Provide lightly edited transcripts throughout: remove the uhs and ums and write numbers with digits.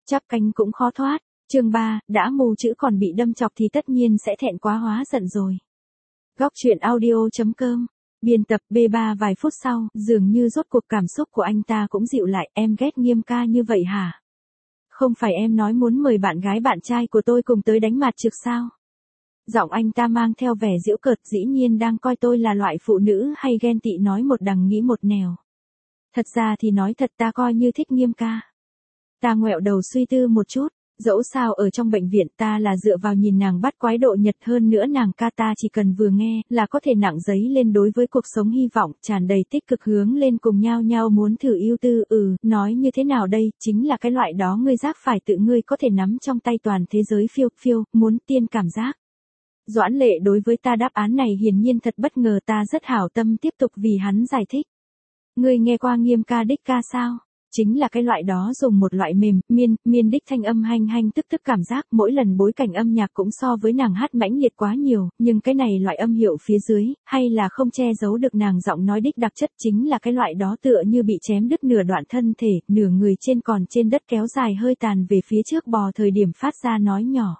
chắp cánh cũng khó thoát. Chương 3, đã mù chữ còn bị đâm chọc thì tất nhiên sẽ thẹn quá hóa giận rồi. Góc truyện audio.com. Biên tập B3. Vài phút sau, dường như rốt cuộc cảm xúc của anh ta cũng dịu lại. Em ghét Nghiêm ca như vậy hả? Không phải em nói muốn mời bạn gái bạn trai của tôi cùng tới đánh mặt trực sao? Giọng anh ta mang theo vẻ giễu cợt, dĩ nhiên đang coi tôi là loại phụ nữ hay ghen tị, nói một đằng nghĩ một nẻo. Thật ra thì nói thật, ta coi như thích Nghiêm ca. Ta ngoẹo đầu suy tư một chút. Dẫu sao ở trong bệnh viện ta là dựa vào nhìn nàng bắt quái độ nhật, hơn nữa nàng ca ta chỉ cần vừa nghe là có thể nặng giấy lên, đối với cuộc sống hy vọng, tràn đầy tích cực hướng lên, cùng nhau muốn thử yêu tư. Nói như thế nào đây, chính là cái loại đó ngươi giác phải tự ngươi có thể nắm trong tay toàn thế giới, phiêu phiêu, muốn tiên cảm giác. Doãn Lệ đối với ta đáp án này hiển nhiên thật bất ngờ, ta rất hảo tâm tiếp tục vì hắn giải thích. Ngươi nghe qua Nghiêm ca đích ca sao? Chính là cái loại đó dùng một loại mềm, miên đích thanh âm hanh tức cảm giác, mỗi lần bối cảnh âm nhạc cũng so với nàng hát mãnh liệt quá nhiều, nhưng cái này loại âm hiệu phía dưới, hay là không che giấu được nàng giọng nói đích đặc chất, chính là cái loại đó tựa như bị chém đứt nửa đoạn thân thể, nửa người trên còn trên đất kéo dài hơi tàn về phía trước bò thời điểm phát ra nói nhỏ.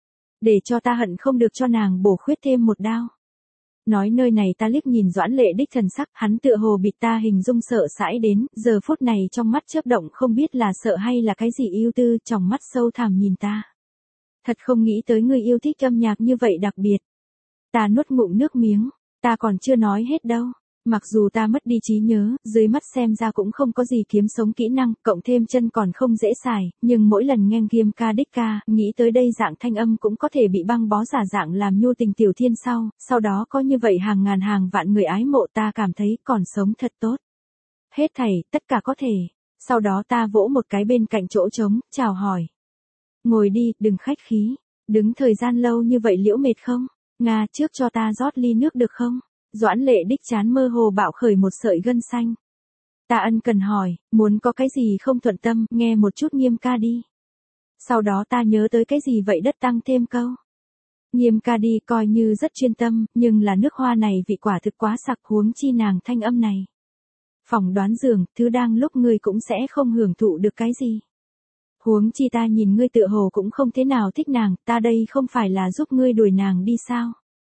Để cho ta hận không được cho nàng bổ khuyết thêm một đao. Nói nơi này ta liếc nhìn Doãn Lệ đích thần sắc, hắn tựa hồ bị ta hình dung sợ sãi đến, giờ phút này trong mắt chớp động không biết là sợ hay là cái gì ưu tư, trong mắt sâu thẳm nhìn ta. Thật không nghĩ tới người yêu thích âm nhạc như vậy đặc biệt. Ta nuốt ngụm nước miếng, ta còn chưa nói hết đâu. Mặc dù ta mất đi trí nhớ, dưới mắt xem ra cũng không có gì kiếm sống kỹ năng, cộng thêm chân còn không dễ xài, nhưng mỗi lần nghe Nghiêm ca đích ca, nghĩ tới đây dạng thanh âm cũng có thể bị băng bó giả dạng làm nhu tình tiểu thiên sau đó có như vậy hàng ngàn hàng vạn người ái mộ, ta cảm thấy còn sống thật tốt. Hết thảy, tất cả có thể. Sau đó ta vỗ một cái bên cạnh chỗ trống, chào hỏi. Ngồi đi, đừng khách khí. Đứng thời gian lâu như vậy liễu mệt không? Nga, trước cho ta rót ly nước được không? Doãn Lệ đích chán mơ hồ bạo khởi một sợi gân xanh. Ta ân cần hỏi, muốn có cái gì không thuận tâm, nghe một chút Nghiêm ca đi. Sau đó ta nhớ tới cái gì vậy đất tăng thêm câu. Nghiêm ca đi coi như rất chuyên tâm, nhưng là nước hoa này vị quả thực quá sặc, huống chi nàng thanh âm này. Phỏng đoán dường, thứ đang lúc ngươi cũng sẽ không hưởng thụ được cái gì. Huống chi ta nhìn ngươi tựa hồ cũng không thế nào thích nàng, ta đây không phải là giúp ngươi đuổi nàng đi sao?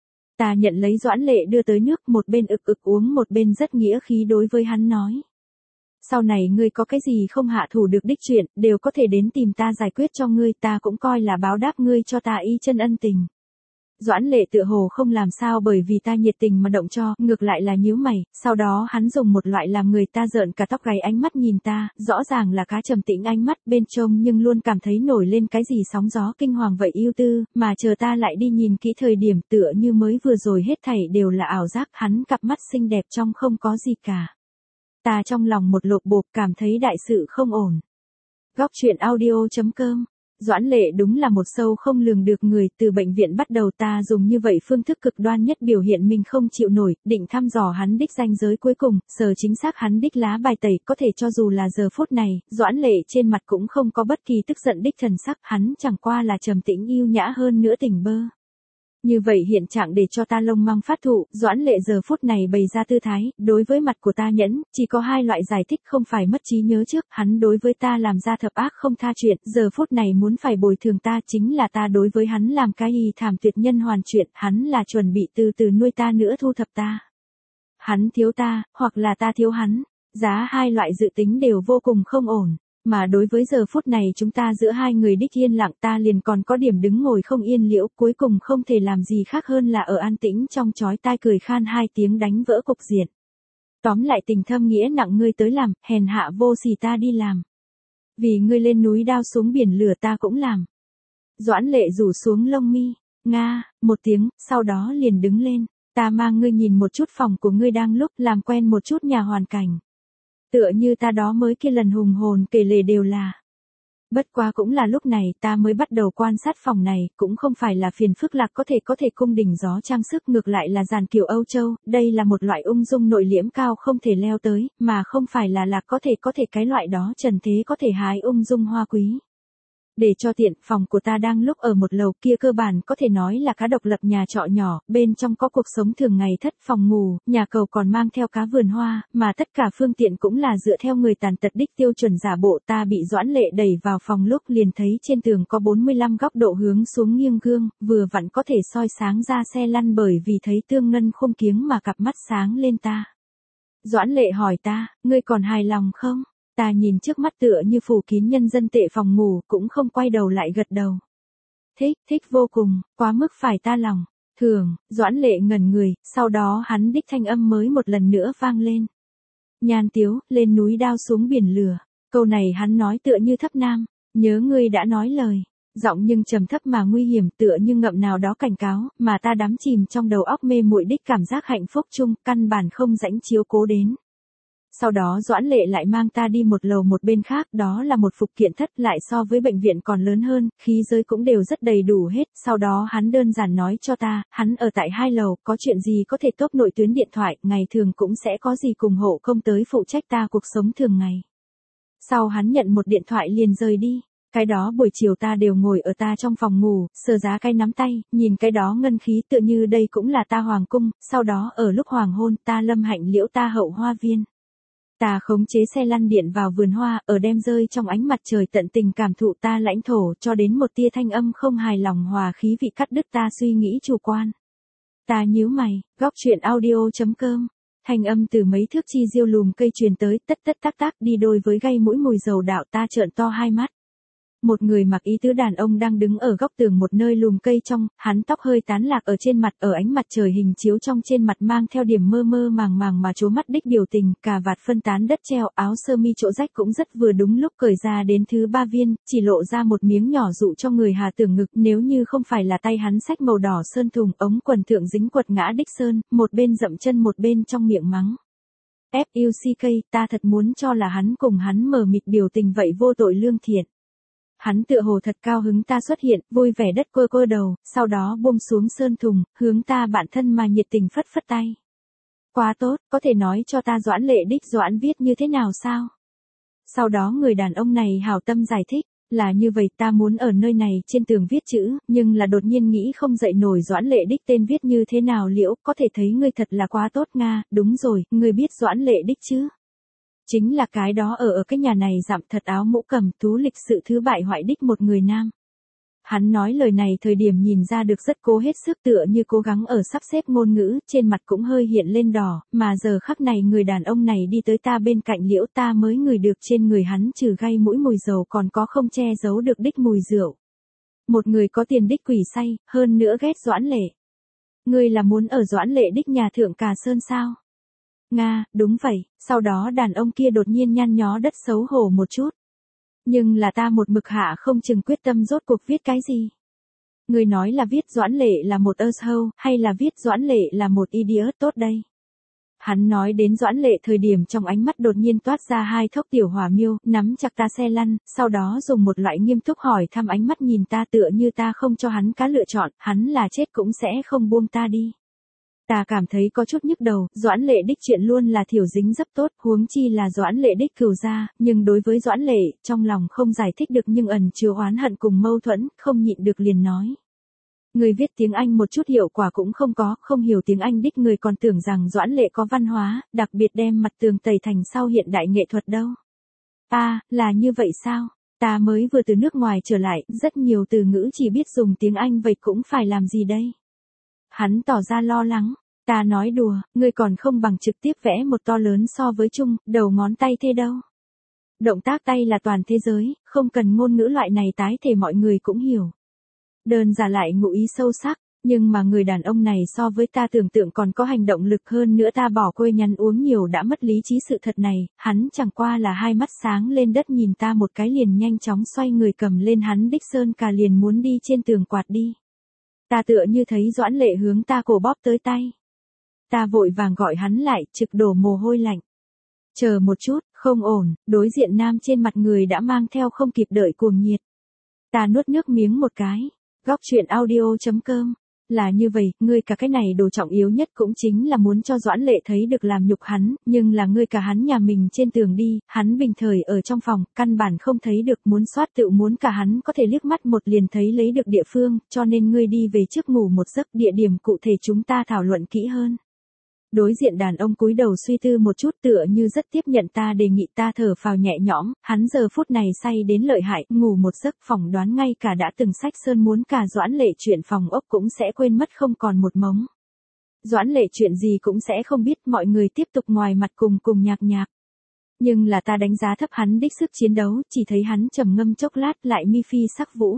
Ta nhận lấy Doãn Lệ đưa tới nước, một bên ực uống một bên rất nghĩa khí đối với hắn nói. Sau này ngươi có cái gì không hạ thủ được đích chuyện, đều có thể đến tìm ta giải quyết cho ngươi, ta cũng coi là báo đáp ngươi cho ta y chân ân tình. Doãn Lệ tựa hồ không làm sao bởi vì ta nhiệt tình mà động cho, ngược lại là nhíu mày, sau đó hắn dùng một loại làm người ta rợn cả tóc gáy ánh mắt nhìn ta, rõ ràng là cá trầm tĩnh ánh mắt bên trông nhưng luôn cảm thấy nổi lên cái gì sóng gió kinh hoàng vậy ưu tư, mà chờ ta lại đi nhìn kỹ thời điểm tựa như mới vừa rồi hết thảy đều là ảo giác, hắn cặp mắt xinh đẹp trong không có gì cả. Ta trong lòng một lột bột cảm thấy đại sự không ổn. Góc truyện audio.com. Doãn Lệ đúng là một sâu không lường được người, từ bệnh viện bắt đầu ta dùng như vậy phương thức cực đoan nhất biểu hiện mình không chịu nổi, định thăm dò hắn đích ranh giới cuối cùng, sờ chính xác hắn đích lá bài tẩy, có thể cho dù là giờ phút này, Doãn Lệ trên mặt cũng không có bất kỳ tức giận đích thần sắc, hắn chẳng qua là trầm tĩnh yêu nhã hơn nữa tỉnh bơ. Như vậy hiện trạng để cho ta lông măng phát thụ, Doãn Lệ giờ phút này bày ra tư thái, đối với mặt của ta nhẫn, chỉ có hai loại giải thích, không phải mất trí nhớ trước, hắn đối với ta làm ra thập ác không tha chuyện, giờ phút này muốn phải bồi thường ta, chính là ta đối với hắn làm cái y thảm tuyệt nhân hoàn chuyện, hắn là chuẩn bị từ từ nuôi ta nữa thu thập ta. Hắn thiếu ta, hoặc là ta thiếu hắn, giá hai loại dự tính đều vô cùng không ổn. Mà đối với giờ phút này chúng ta giữa hai người đích yên lặng, ta liền còn có điểm đứng ngồi không yên liễu, cuối cùng không thể làm gì khác hơn là ở an tĩnh trong chói tai cười khan hai tiếng đánh vỡ cục diện. Tóm lại tình thâm nghĩa nặng ngươi tới làm, hèn hạ vô sỉ ta đi làm. Vì ngươi lên núi đao xuống biển lửa ta cũng làm. Doãn Lệ rủ xuống lông mi, nga, một tiếng, sau đó liền đứng lên, ta mang ngươi nhìn một chút phòng của ngươi đang lúc, làm quen một chút nhà hoàn cảnh. Tựa như ta đó mới kia lần hùng hồn kể lể đều là. Bất quá cũng là lúc này ta mới bắt đầu quan sát phòng này, cũng không phải là phiền phức lạc có thể cung đình gió trang sức, ngược lại là giàn kiểu Âu Châu, đây là một loại ung dung nội liễm cao không thể leo tới, mà không phải là lạc có thể cái loại đó trần thế có thể hái ung dung hoa quý. Để cho tiện, phòng của ta đang lúc ở một lầu kia cơ bản có thể nói là cá độc lập nhà trọ nhỏ, bên trong có cuộc sống thường ngày thất phòng ngủ, nhà cầu còn mang theo cá vườn hoa, mà tất cả phương tiện cũng là dựa theo người tàn tật đích tiêu chuẩn giả bộ. Ta bị Doãn Lệ đẩy vào phòng lúc liền thấy trên tường có 45 góc độ hướng xuống nghiêng gương, vừa vặn có thể soi sáng ra xe lăn bởi vì thấy tương ngân khung kiếng mà cặp mắt sáng lên ta. Doãn Lệ hỏi ta, ngươi còn hài lòng không? Ta nhìn trước mắt tựa như phủ kín nhân dân tệ phòng ngủ, cũng không quay đầu lại gật đầu. Thích vô cùng, quá mức phải ta lòng. Thường, Doãn Lệ ngẩn người, sau đó hắn đích thanh âm mới một lần nữa vang lên. Nhan Tiếu, lên núi đao xuống biển lửa. Câu này hắn nói tựa như thấp nam, nhớ ngươi đã nói lời. Giọng nhưng trầm thấp mà nguy hiểm tựa như ngậm nào đó cảnh cáo, mà ta đắm chìm trong đầu óc mê muội đích cảm giác hạnh phúc chung, căn bản không rãnh chiếu cố đến. Sau đó Doãn Lệ lại mang ta đi một lầu một bên khác, đó là một phục kiện thất lại so với bệnh viện còn lớn hơn, khí giới cũng đều rất đầy đủ hết. Sau đó hắn đơn giản nói cho ta, hắn ở tại 2 lầu, có chuyện gì có thể top nội tuyến điện thoại, ngày thường cũng sẽ có gì cùng hộ công tới phụ trách ta cuộc sống thường ngày. Sau hắn nhận một điện thoại liền rời đi. Cái đó buổi chiều ta đều ngồi ở ta trong phòng ngủ, sờ giá cái nắm tay, nhìn cái đó ngân khí tựa như đây cũng là ta hoàng cung, sau đó ở lúc hoàng hôn ta lâm hạnh liễu ta hậu hoa viên. Ta khống chế xe lăn điện vào vườn hoa, ở đem rơi trong ánh mặt trời tận tình cảm thụ ta lãnh thổ cho đến một tia thanh âm không hài lòng hòa khí vị cắt đứt ta suy nghĩ chủ quan. Ta nhíu mày, góc chuyện audio.com. Thanh âm từ mấy thước chi diêu lùm cây truyền tới, tất tất tác tác đi đôi với gây mũi mùi dầu đạo. Ta trợn to hai mắt. Một người mặc ý tứ đàn ông đang đứng ở góc tường một nơi lùm cây trong, hắn tóc hơi tán lạc ở trên mặt, ở ánh mặt trời hình chiếu trong trên mặt mang theo điểm mơ mơ màng màng mà chố mắt đích biểu tình, cà vạt phân tán đất treo, áo sơ mi chỗ rách cũng rất vừa đúng lúc cởi ra đến thứ 3 viên, chỉ lộ ra một miếng nhỏ dụ cho người hà tưởng ngực, nếu như không phải là tay hắn xách màu đỏ sơn thùng, ống quần thượng dính quật ngã đích sơn, một bên dậm chân một bên trong miệng mắng. Fuck, ta thật muốn cho là hắn cùng hắn mờ mịt biểu tình vậy vô tội lương thiện. Hắn tựa hồ thật cao hứng ta xuất hiện, vui vẻ đất quơ đầu, sau đó buông xuống sơn thùng, hướng ta bạn thân mà nhiệt tình phất phất tay. Quá tốt, có thể nói cho ta Doãn Lệ đích Doãn viết như thế nào sao? Sau đó người đàn ông này hảo tâm giải thích, là như vậy ta muốn ở nơi này trên tường viết chữ, nhưng là đột nhiên nghĩ không dậy nổi Doãn Lệ đích tên viết như thế nào liễu, có thể thấy ngươi thật là quá tốt Nga, đúng rồi, ngươi biết Doãn Lệ đích chứ? Chính là cái đó ở cái nhà này dặm thật áo mũ cầm tú lịch sự thứ bại hoại đích một người nam. Hắn nói lời này thời điểm nhìn ra được rất cố hết sức tựa như cố gắng ở sắp xếp ngôn ngữ, trên mặt cũng hơi hiện lên đỏ, mà giờ khắc này người đàn ông này đi tới ta bên cạnh liễu ta mới ngửi được trên người hắn trừ gây mũi mùi dầu còn có không che giấu được đích mùi rượu. Một người có tiền đích quỷ say, hơn nữa ghét Doãn Lệ. Ngươi là muốn ở Doãn Lệ đích nhà thượng Cà Sơn sao? Nga, đúng vậy, sau đó đàn ông kia đột nhiên nhăn nhó đất xấu hổ một chút. Nhưng là ta một mực hạ không chừng quyết tâm rốt cuộc viết cái gì. Người nói là viết Doãn Lệ là một asshole, hay là viết Doãn Lệ là một idiot tốt đây. Hắn nói đến Doãn Lệ thời điểm trong ánh mắt đột nhiên toát ra hai thốc tiểu hỏa miêu, nắm chặt ta xe lăn, sau đó dùng một loại nghiêm túc hỏi thăm ánh mắt nhìn ta tựa như ta không cho hắn cá lựa chọn, hắn là chết cũng sẽ không buông ta đi. Ta cảm thấy có chút nhức đầu, Doãn Lệ đích chuyện luôn là thiểu dính rất tốt, huống chi là Doãn Lệ đích cừu gia, nhưng đối với Doãn Lệ, trong lòng không giải thích được nhưng ẩn chứa oán hận cùng mâu thuẫn, không nhịn được liền nói. Người viết tiếng Anh một chút hiệu quả cũng không có, không hiểu tiếng Anh đích người còn tưởng rằng Doãn Lệ có văn hóa, đặc biệt đem mặt tường tẩy thành sau hiện đại nghệ thuật đâu. Là như vậy sao? Ta mới vừa từ nước ngoài trở lại, rất nhiều từ ngữ chỉ biết dùng tiếng Anh vậy cũng phải làm gì đây? Hắn tỏ ra lo lắng. Ta nói đùa, ngươi còn không bằng trực tiếp vẽ một to lớn so với chung, đầu ngón tay thế đâu. Động tác tay là toàn thế giới, không cần ngôn ngữ loại này tái thể mọi người cũng hiểu. Đơn giản lại ngụ ý sâu sắc, nhưng mà người đàn ông này so với ta tưởng tượng còn có hành động lực hơn nữa ta bỏ quê nhắn uống nhiều đã mất lý trí sự thật này, hắn chẳng qua là hai mắt sáng lên đất nhìn ta một cái liền nhanh chóng xoay người cầm lên hắn đích sơn cà liền muốn đi trên tường quạt đi. Ta tựa như thấy Doãn Lệ hướng ta cổ bóp tới tay. Ta vội vàng gọi hắn lại, trực đổ mồ hôi lạnh. Chờ một chút, không ổn, đối diện nam trên mặt người đã mang theo không kịp đợi cuồng nhiệt. Ta nuốt nước miếng một cái. Góc chuyện audio.com là như vậy, ngươi cả cái này đồ trọng yếu nhất cũng chính là muốn cho Doãn Lệ thấy được làm nhục hắn, nhưng là ngươi cả hắn nhà mình trên tường đi, hắn bình thời ở trong phòng, căn bản không thấy được, muốn soát tự muốn cả hắn có thể liếc mắt một liền thấy lấy được địa phương, cho nên ngươi đi về trước ngủ một giấc, địa điểm cụ thể chúng ta thảo luận kỹ hơn. Đối diện đàn ông cúi đầu suy tư một chút tựa như rất tiếp nhận ta đề nghị, ta thở phào nhẹ nhõm, hắn giờ phút này say đến lợi hại, ngủ một giấc phỏng đoán ngay cả đã từng sách sơn muốn cả Doãn Lệ chuyện phòng ốc cũng sẽ quên mất không còn một mống. Doãn Lệ chuyện gì cũng sẽ không biết, mọi người tiếp tục ngoài mặt cùng nhạc nhạc. Nhưng là ta đánh giá thấp hắn đích sức chiến đấu, chỉ thấy hắn trầm ngâm chốc lát lại mi phi sắc vũ.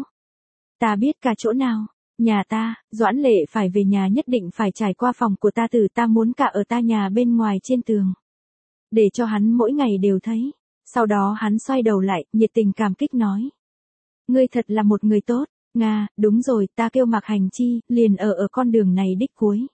Ta biết cả chỗ nào. Nhà ta, Doãn Lệ phải về nhà nhất định phải trải qua phòng của ta, từ ta muốn cả ở ta nhà bên ngoài trên tường. Để cho hắn mỗi ngày đều thấy. Sau đó hắn xoay đầu lại, nhiệt tình cảm kích nói. Ngươi thật là một người tốt, Nga, đúng rồi, ta kêu Mạc Hành Chi, liền ở con đường này đích cuối.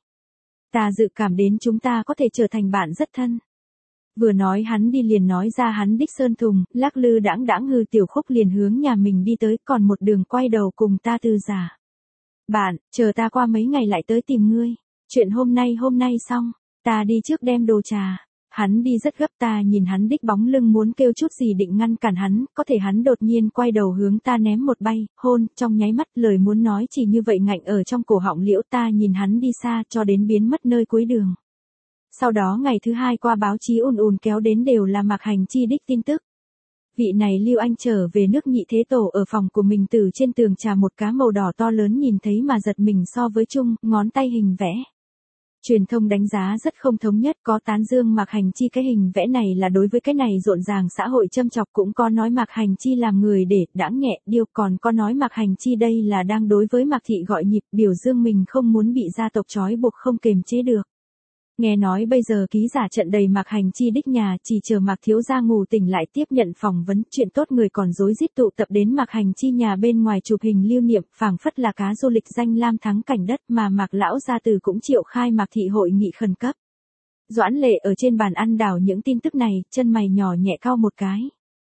Ta dự cảm đến chúng ta có thể trở thành bạn rất thân. Vừa nói hắn đi liền nói ra hắn đích sơn thùng, lắc lư đãng đãng hư tiểu khúc liền hướng nhà mình đi tới, còn một đường quay đầu cùng ta tư giả. Bạn, chờ ta qua mấy ngày lại tới tìm ngươi. Chuyện hôm nay xong, ta đi trước đem đồ trà. Hắn đi rất gấp, ta nhìn hắn đích bóng lưng muốn kêu chút gì định ngăn cản hắn, có thể hắn đột nhiên quay đầu hướng ta ném một bay, hôn, trong nháy mắt lời muốn nói chỉ như vậy ngạnh ở trong cổ họng liễu, ta nhìn hắn đi xa cho đến biến mất nơi cuối đường. Sau đó ngày thứ hai qua báo chí ùn kéo đến đều là Mạc Hành Chi đích tin tức. Vị này Lưu Anh trở về nước Nhị Thế Tổ ở phòng của mình, từ trên tường trà một cá màu đỏ to lớn nhìn thấy mà giật mình so với chung, ngón tay hình vẽ. Truyền thông đánh giá rất không thống nhất, có tán dương Mạc Hành Chi cái hình vẽ này là đối với cái này rộn ràng xã hội châm chọc, cũng có nói Mạc Hành Chi làm người để đãng nhẹ điêu, còn có nói Mạc Hành Chi đây là đang đối với Mạc Thị gọi nhịp, biểu dương mình không muốn bị gia tộc trói buộc không kềm chế được. Nghe nói bây giờ ký giả trận đầy Mạc Hành Chi đích nhà, chỉ chờ Mạc thiếu gia ngủ tỉnh lại tiếp nhận phỏng vấn, chuyện tốt người còn rối rít tụ tập đến Mạc Hành Chi nhà bên ngoài chụp hình lưu niệm, phảng phất là cá du lịch danh lam thắng cảnh đất, mà Mạc lão gia từ cũng triệu khai Mạc Thị hội nghị khẩn cấp. Doãn Lệ ở trên bàn ăn đảo những tin tức này, chân mày nhỏ nhẹ cau một cái.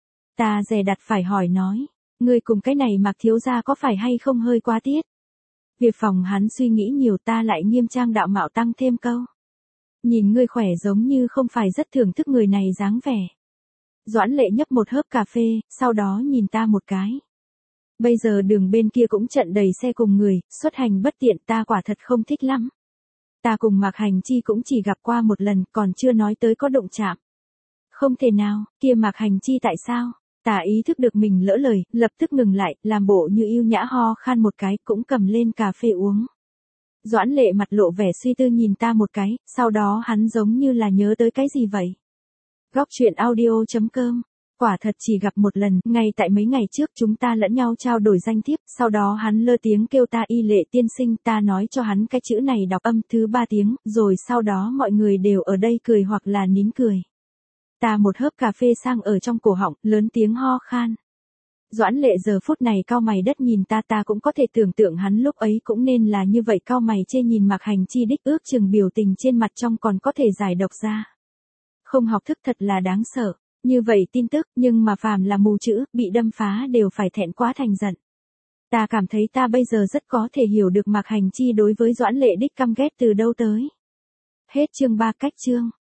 Ta dè đặt phải hỏi nói, ngươi cùng cái này Mạc thiếu gia có phải hay không hơi quá tiết? Việc phòng hắn suy nghĩ nhiều, ta lại nghiêm trang đạo mạo tăng thêm câu. Nhìn ngươi khỏe giống như không phải rất thưởng thức người này dáng vẻ. Doãn Lệ nhấp một hớp cà phê, sau đó nhìn ta một cái. Bây giờ đường bên kia cũng trận đầy xe cùng người, xuất hành bất tiện, ta quả thật không thích lắm. Ta cùng Mạc Hành Chi cũng chỉ gặp qua một lần, còn chưa nói tới có đụng chạm. Không thể nào, kia Mạc Hành Chi tại sao? Ta ý thức được mình lỡ lời, lập tức ngừng lại, làm bộ như yêu nhã ho khan một cái, cũng cầm lên cà phê uống. Doãn Lệ mặt lộ vẻ suy tư nhìn ta một cái, sau đó hắn giống như là nhớ tới cái gì vậy. Góc chuyện audio.com. Quả thật chỉ gặp một lần, ngay tại mấy ngày trước chúng ta lẫn nhau trao đổi danh thiếp, sau đó hắn lơ tiếng kêu ta Y Lệ tiên sinh, ta nói cho hắn cái chữ này đọc âm thứ 3 tiếng, rồi sau đó mọi người đều ở đây cười hoặc là nín cười. Ta một hớp cà phê sang ở trong cổ họng, lớn tiếng ho khan. Doãn Lệ giờ phút này cau mày đất nhìn ta cũng có thể tưởng tượng hắn lúc ấy cũng nên là như vậy, cau mày chê nhìn Mạc Hành Chi đích, ước chừng biểu tình trên mặt trong còn có thể giải độc ra. Không học thức thật là đáng sợ, như vậy tin tức, nhưng mà phàm là mù chữ, bị đâm phá đều phải thẹn quá thành giận. Ta cảm thấy ta bây giờ rất có thể hiểu được Mạc Hành Chi đối với Doãn Lệ đích căm ghét từ đâu tới. Hết chương 3 cách chương.